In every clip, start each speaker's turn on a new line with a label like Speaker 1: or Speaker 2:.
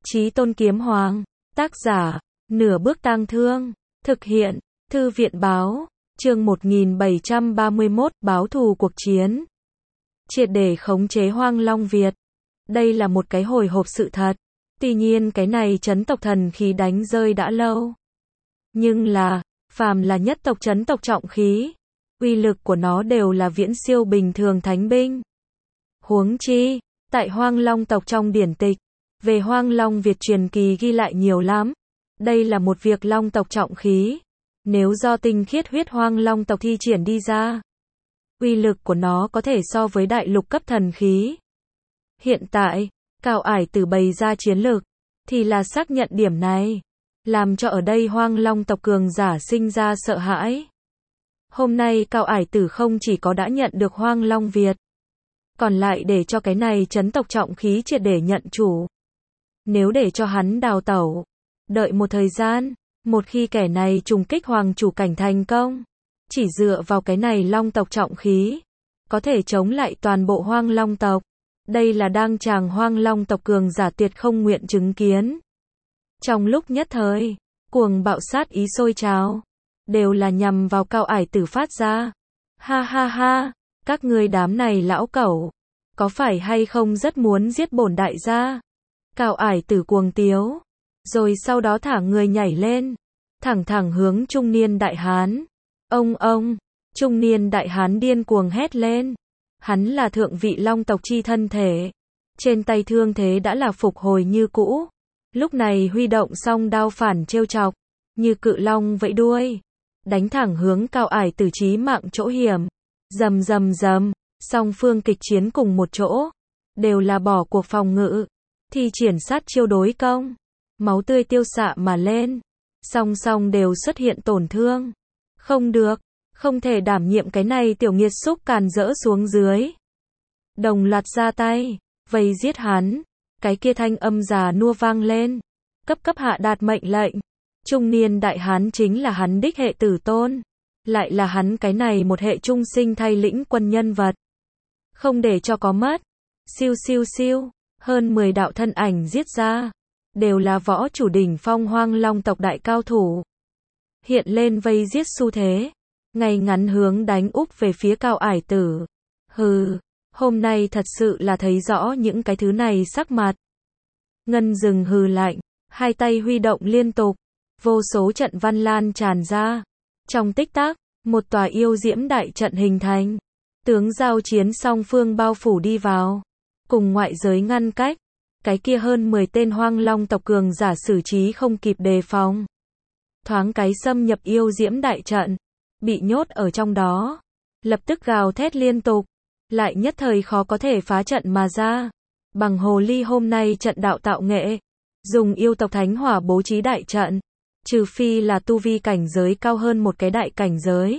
Speaker 1: Chí Tôn Kiếm Hoàng. Tác giả, Nửa Bước Tang Thương. Thực hiện, Thư viện Báo. Chương 1731, báo thù cuộc chiến. Triệt để khống chế Hoang Long Việt. Đây là một cái hồi hộp sự thật. Tuy nhiên cái này trấn tộc thần khí đánh rơi đã lâu. Nhưng là, phàm là nhất tộc trấn tộc trọng khí, uy lực của nó đều là viễn siêu bình thường thánh binh. Huống chi, tại Hoang Long tộc trong điển tịch, về Hoang Long Việt truyền kỳ ghi lại nhiều lắm. Đây là một việc Long tộc trọng khí. Nếu do tinh khiết huyết Hoang Long tộc thi triển đi ra, uy lực của nó có thể so với đại lục cấp thần khí. Hiện tại, Cao Ải Tử bày ra chiến lược, thì là xác nhận điểm này, làm cho ở đây Hoang Long tộc cường giả sinh ra sợ hãi. Hôm nay Cao Ải Tử không chỉ có đã nhận được Hoang Long Việt, còn lại để cho cái này trấn tộc trọng khí triệt để nhận chủ. Nếu để cho hắn đào tẩu, đợi một thời gian, một khi kẻ này trùng kích hoàng chủ cảnh thành công, chỉ dựa vào cái này Long tộc trọng khí, có thể chống lại toàn bộ Hoang Long tộc. Đây là đang tràng Hoang Long tộc cường giả tuyệt không nguyện chứng kiến. Trong lúc nhất thời, cuồng bạo sát ý sôi trào, đều là nhằm vào Cao Ải Tử phát ra. Ha ha ha, các ngươi đám này lão cẩu, có phải hay không rất muốn giết bổn đại gia? Cao Ải Tử cuồng tiếu, rồi sau đó thả người nhảy lên, thẳng hướng trung niên đại hán. Ông, trung niên đại hán điên cuồng hét lên. Hắn là thượng vị Long tộc chi thân thể, trên tay thương thế đã là phục hồi như cũ. Lúc này huy động song đao phản trêu chọc, như cự long vẫy đuôi, đánh thẳng hướng Cao Ải Tử chí mạng chỗ hiểm. Rầm, song phương kịch chiến cùng một chỗ, đều là bỏ cuộc phòng ngự, thi triển sát chiêu đối công, máu tươi tiêu xạ mà lên, song đều xuất hiện tổn thương. Không được, không thể đảm nhiệm cái này tiểu nghiệt xúc càn rỡ xuống dưới. Đồng loạt ra tay, vây giết hắn. Cái kia thanh âm già nua vang lên, cấp hạ đạt mệnh lệnh. Trung niên đại hán chính là hắn đích hệ tử tôn, lại là hắn cái này một hệ trung sinh thay lĩnh quân nhân vật. Không để cho có mất. Siêu, hơn 10 đạo thân ảnh giết ra, đều là võ chủ đỉnh phong Hoang Long tộc đại cao thủ. Hiện lên vây giết xu thế, ngay ngắn hướng đánh úp về phía Cao Ải Tử. Hừ, hôm nay thật sự là thấy rõ những cái thứ này sắc mặt. Ngân Dừng hừ lạnh, hai tay huy động liên tục, vô số trận văn lan tràn ra. Trong tích tắc, một tòa yêu diễm đại trận hình thành. Tướng giao chiến song phương bao phủ đi vào, cùng ngoại giới ngăn cách. Cái kia hơn 10 tên Hoang Long tộc cường giả xử trí không kịp đề phòng, thoáng cái xâm nhập yêu diễm đại trận, bị nhốt ở trong đó, lập tức gào thét liên tục, lại nhất thời khó có thể phá trận mà ra. Bằng hồ ly hôm nay trận đạo tạo nghệ, dùng yêu tộc thánh hỏa bố trí đại trận, trừ phi là tu vi cảnh giới cao hơn một cái đại cảnh giới,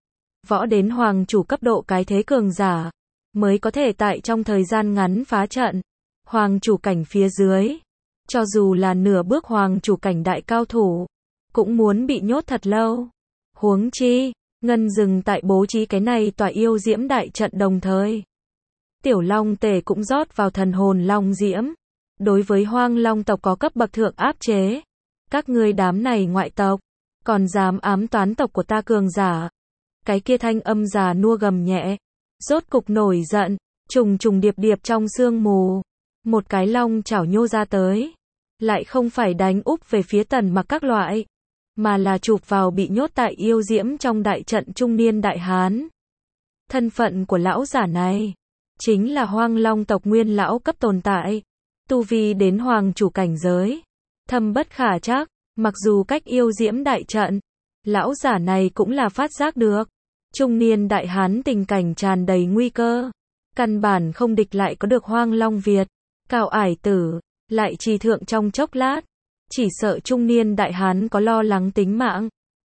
Speaker 1: võ đến hoàng chủ cấp độ cái thế cường giả, mới có thể tại trong thời gian ngắn phá trận. Hoàng chủ cảnh phía dưới, cho dù là nửa bước hoàng chủ cảnh đại cao thủ, cũng muốn bị nhốt thật lâu. Huống chi, Ngân Dừng tại bố trí cái này tòa yêu diễm đại trận đồng thời, Tiểu Long Tể cũng rót vào thần hồn long diễm. Đối với Hoang Long tộc có cấp bậc thượng áp chế. Các ngươi đám này ngoại tộc, còn dám ám toán tộc của ta cường giả. Cái kia thanh âm già nua gầm nhẹ, rốt cục nổi giận, trùng điệp trong sương mù. Một cái long chảo nhô ra tới, lại không phải đánh úp về phía Tần Mặc các loại, mà là chụp vào bị nhốt tại yêu diễm trong đại trận trung niên đại hán. Thân phận của lão giả này, chính là Hoang Long tộc nguyên lão cấp tồn tại, tu vi đến hoàng chủ cảnh giới, thâm bất khả trắc. Mặc dù cách yêu diễm đại trận, lão giả này cũng là phát giác được, trung niên đại hán tình cảnh tràn đầy nguy cơ, căn bản không địch lại có được Hoang Long Việt. Cao Ải Tử lại trì thượng trong chốc lát, chỉ sợ trung niên đại hán có lo lắng tính mạng.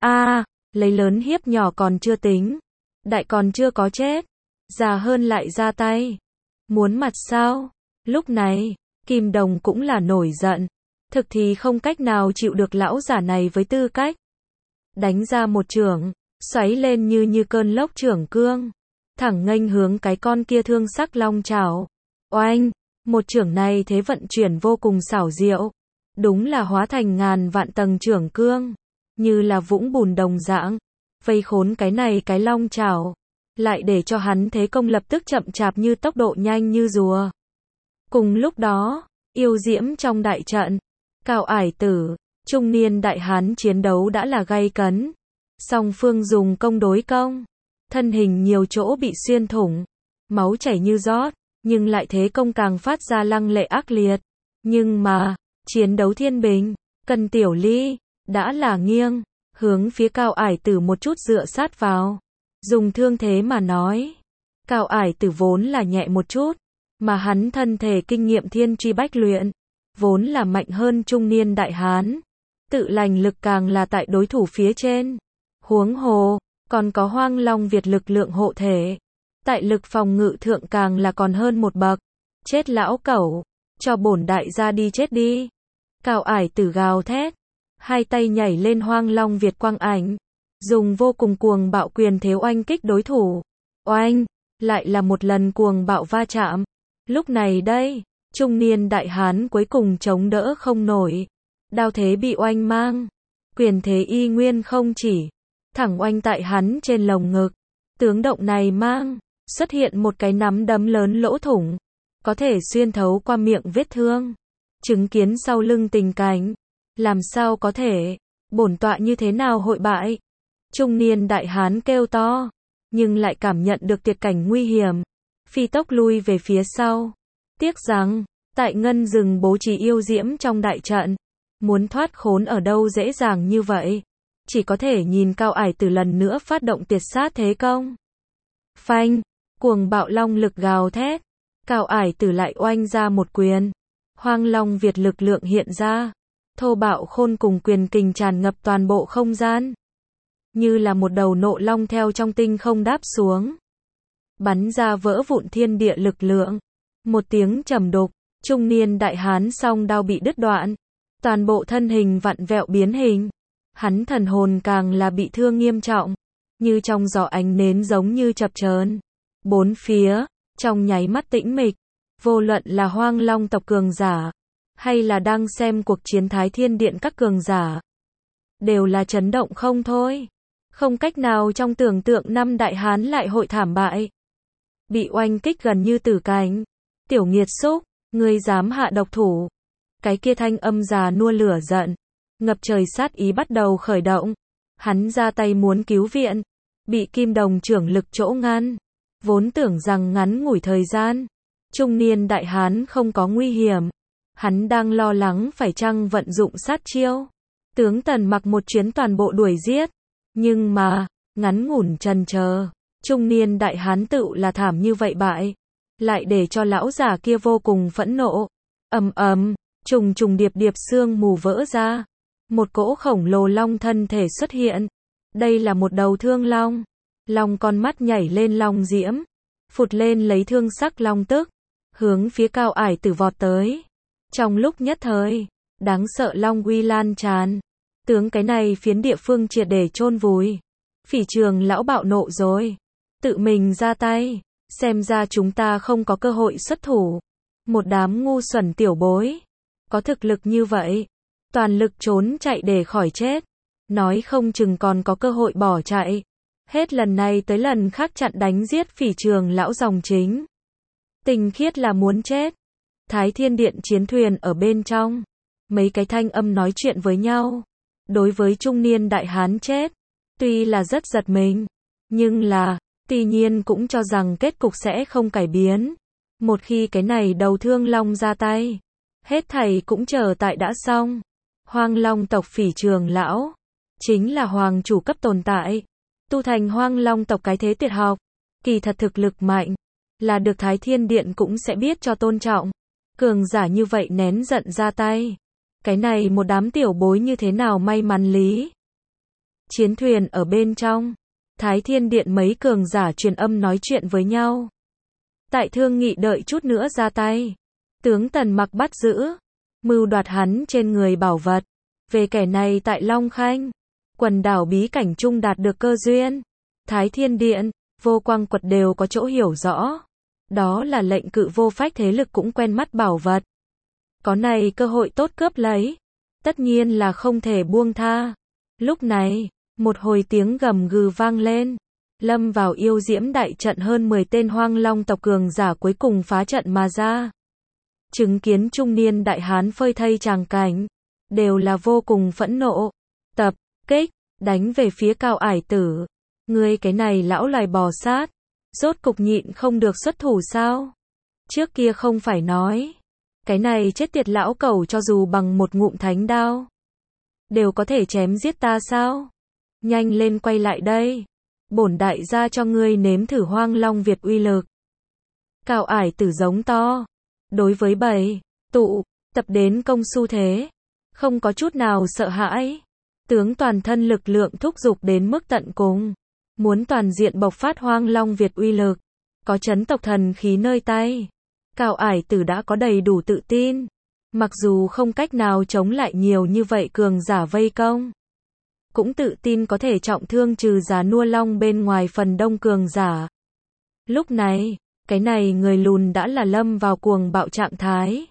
Speaker 1: Lấy lớn hiếp nhỏ còn chưa tính, đại còn chưa có chết, già hơn lại ra tay, muốn mặt sao? Lúc này, Kim Đồng cũng là nổi giận, thực thì không cách nào chịu được lão giả này với tư cách. Đánh ra một chưởng, xoáy lên như cơn lốc chưởng cương, thẳng nghênh hướng cái con kia thương sắc long chảo. Oanh! Một chưởng này thế vận chuyển vô cùng xảo diệu, đúng là hóa thành ngàn vạn tầng trưởng cương, như là vũng bùn đồng dạng, vây khốn cái này cái long chảo, lại để cho hắn thế công lập tức chậm chạp như tốc độ nhanh như rùa. Cùng lúc đó, yêu diễm trong đại trận, Cao Ải Tử, trung niên đại hán chiến đấu đã là gay cấn, song phương dùng công đối công, thân hình nhiều chỗ bị xuyên thủng, máu chảy như rót, nhưng lại thế công càng phát ra lăng lệ ác liệt. Nhưng mà, chiến đấu thiên bình, Cần Tiểu Ly, đã là nghiêng, hướng phía Cao Ải Tử một chút dựa sát vào. Dùng thương thế mà nói, Cao Ải Tử vốn là nhẹ một chút, mà hắn thân thể kinh nghiệm thiên truy bách luyện, vốn là mạnh hơn trung niên đại hán, tự lành lực càng là tại đối thủ phía trên. Huống hồ, còn có Hoang Long Việt lực lượng hộ thể, tại lực phòng ngự thượng càng là còn hơn một bậc. Chết lão cẩu, cho bổn đại gia đi chết đi. Cao Ải Tử gào thét, hai tay nhảy lên Hoang Long Việt quang ảnh, dùng vô cùng cuồng bạo quyền thế oanh kích đối thủ. Oanh, lại là một lần cuồng bạo va chạm. Lúc này đây, trung niên đại hán cuối cùng chống đỡ không nổi. Đao thế bị oanh mang, quyền thế y nguyên không chỉ, thẳng oanh tại hắn trên lồng ngực. Tướng động này mang, xuất hiện một cái nắm đấm lớn lỗ thủng, có thể xuyên thấu qua miệng vết thương. Chứng kiến sau lưng tình cảnh, làm sao có thể, bổn tọa như thế nào hội bại. Trung niên đại hán kêu to, nhưng lại cảm nhận được tuyệt cảnh nguy hiểm, phi tốc lui về phía sau. Tiếc rằng, tại ngân rừng bố trí yêu diễm trong đại trận, muốn thoát khốn ở đâu dễ dàng như vậy. Chỉ có thể nhìn Cao Ải Tử lần nữa phát động tuyệt sát thế công. Phanh, cuồng bạo long lực gào thét, Cao Ải Tử lại oanh ra một quyền. Hoang Long Việt lực lượng hiện ra, thô bạo khôn cùng quyền kình tràn ngập toàn bộ không gian. Như là một đầu nộ long theo trong tinh không đáp xuống, bắn ra vỡ vụn thiên địa lực lượng. Một tiếng trầm đục, trung niên đại hán song đao bị đứt đoạn, toàn bộ thân hình vặn vẹo biến hình. Hắn thần hồn càng là bị thương nghiêm trọng, như trong gió ánh nến giống như chập chờn. Bốn phía, trong nháy mắt tĩnh mịch, vô luận là Hoang Long tộc cường giả, hay là đang xem cuộc chiến Thái Thiên Điện các cường giả, đều là chấn động không thôi. Không cách nào trong tưởng tượng năm đại hán lại hội thảm bại. Bị oanh kích gần như tử cảnh. Tiểu nghiệt xúc, ngươi dám hạ độc thủ. Cái kia thanh âm già nua lửa giận, ngập trời sát ý bắt đầu khởi động. Hắn ra tay muốn cứu viện, bị Kim Đồng trưởng lực chỗ ngăn. Vốn tưởng rằng ngắn ngủi thời gian, trung niên đại hán không có nguy hiểm. Hắn đang lo lắng phải chăng vận dụng sát chiêu. Tướng Tần Mặc một chuyến toàn bộ đuổi giết. Nhưng mà, ngắn ngủn chần chờ, trung niên đại hán tự là thảm như vậy bại, lại để cho lão già kia vô cùng phẫn nộ. Ầm ầm, trùng trùng điệp điệp xương mù vỡ ra, một cỗ khổng lồ long thân thể xuất hiện. Đây là một đầu thương long. Long con mắt nhảy lên long diễm, phụt lên lấy thương sắc long tức, hướng phía Cao Ải Tử vọt tới. Trong lúc nhất thời, đáng sợ long uy lan tràn. Tướng cái này phiến địa phương triệt để chôn vùi. Phỉ Trường lão bạo nộ rồi, tự mình ra tay, xem ra chúng ta không có cơ hội xuất thủ. Một đám ngu xuẩn tiểu bối, có thực lực như vậy, toàn lực trốn chạy để khỏi chết, nói không chừng còn có cơ hội bỏ chạy. Hết lần này tới lần khác chặn đánh giết Phỉ Trường lão dòng chính. Tình khiết là muốn chết. Thái Thiên Điện chiến thuyền ở bên trong, mấy cái thanh âm nói chuyện với nhau. Đối với trung niên đại hán chết, tuy là rất giật mình, nhưng là, tuy nhiên cũng cho rằng kết cục sẽ không cải biến. Một khi cái này đầu thương long ra tay, hết thảy cũng chờ tại đã xong. Hoang Long tộc Phỉ Trường lão, chính là hoàng chủ cấp tồn tại. Tu thành Hoang Long tộc cái thế tuyệt học, kỳ thật thực lực mạnh, là được Thái Thiên Điện cũng sẽ biết cho tôn trọng. Cường giả như vậy nén giận ra tay. Cái này một đám tiểu bối như thế nào may mắn lý. Chiến thuyền ở bên trong, Thái Thiên Điện mấy cường giả truyền âm nói chuyện với nhau. Tại thương nghị đợi chút nữa ra tay. Tướng Tần Mặc bắt giữ, mưu đoạt hắn trên người bảo vật. Về kẻ này tại Long Khanh, quần đảo bí cảnh trung đạt được cơ duyên. Thái Thiên Điện, Vô Quang Quật đều có chỗ hiểu rõ. Đó là lệnh cự vô phách thế lực cũng quen mắt bảo vật. Có này cơ hội tốt cướp lấy. tất nhiên là không thể buông tha. Lúc này, một hồi tiếng gầm gừ vang lên. Lâm vào yêu diễm đại trận hơn 10 tên Hoang Long tộc cường giả cuối cùng phá trận mà ra. Chứng kiến trung niên đại hán phơi thây tràng cảnh, đều là vô cùng phẫn nộ. Tập kích, đánh về phía Cao Ải Tử. Ngươi cái này lão loài bò sát, rốt cục nhịn không được xuất thủ sao? Trước kia không phải nói, cái này chết tiệt lão cẩu cho dù bằng một ngụm thánh đao, đều có thể chém giết ta sao? Nhanh lên quay lại đây, bổn đại gia cho ngươi nếm thử Hoang Long Việt uy lực. Cao Ải Tử giống to, đối với bầy tụ tập đến công xu thế, không có chút nào sợ hãi, tướng toàn thân lực lượng thúc giục đến mức tận cùng, muốn toàn diện bộc phát Hoang Long Việt uy lực, có chấn tộc thần khí nơi tay. Cao Ải Tử đã có đầy đủ tự tin, mặc dù không cách nào chống lại nhiều như vậy cường giả vây công, cũng tự tin có thể trọng thương trừ giá nua long bên ngoài phần đông cường giả. Lúc này, cái này người lùn đã là lâm vào cuồng bạo trạng thái,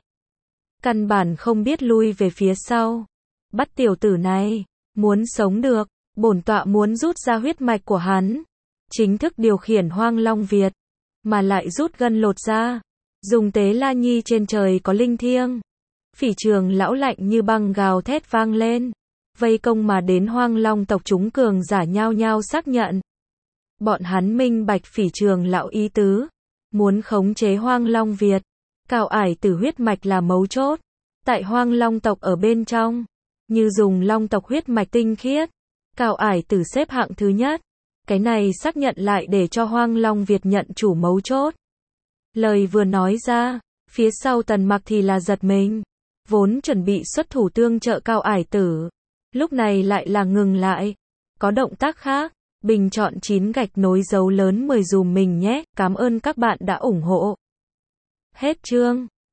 Speaker 1: căn bản không biết lui về phía sau. Bắt tiểu tử này, muốn sống được, bổn tọa muốn rút ra huyết mạch của hắn, chính thức điều khiển Hoang Long Việt, mà lại rút gân lột ra, dùng tế la nhi trên trời có linh thiêng. Phỉ Trường lão lạnh như băng gào thét vang lên, vây công mà đến Hoang Long tộc chúng cường giả nhao nhao xác nhận. Bọn hắn minh bạch Phỉ Trường lão ý tứ, muốn khống chế Hoang Long Việt. Cao Ải Tử huyết mạch là mấu chốt, tại Hoang Long tộc ở bên trong, như dùng Long tộc huyết mạch tinh khiết, Cao Ải Tử xếp hạng thứ nhất. Cái này xác nhận lại để cho Hoang Long Việt nhận chủ mấu chốt. Lời vừa nói ra, phía sau Tần Mặc thì là giật mình, vốn chuẩn bị xuất thủ tương trợ Cao Ải Tử, lúc này lại là ngừng lại, có động tác khác. Bình chọn 9 gạch nối dấu lớn 10 dùm mình nhé, cảm ơn các bạn đã ủng hộ. Hết chương.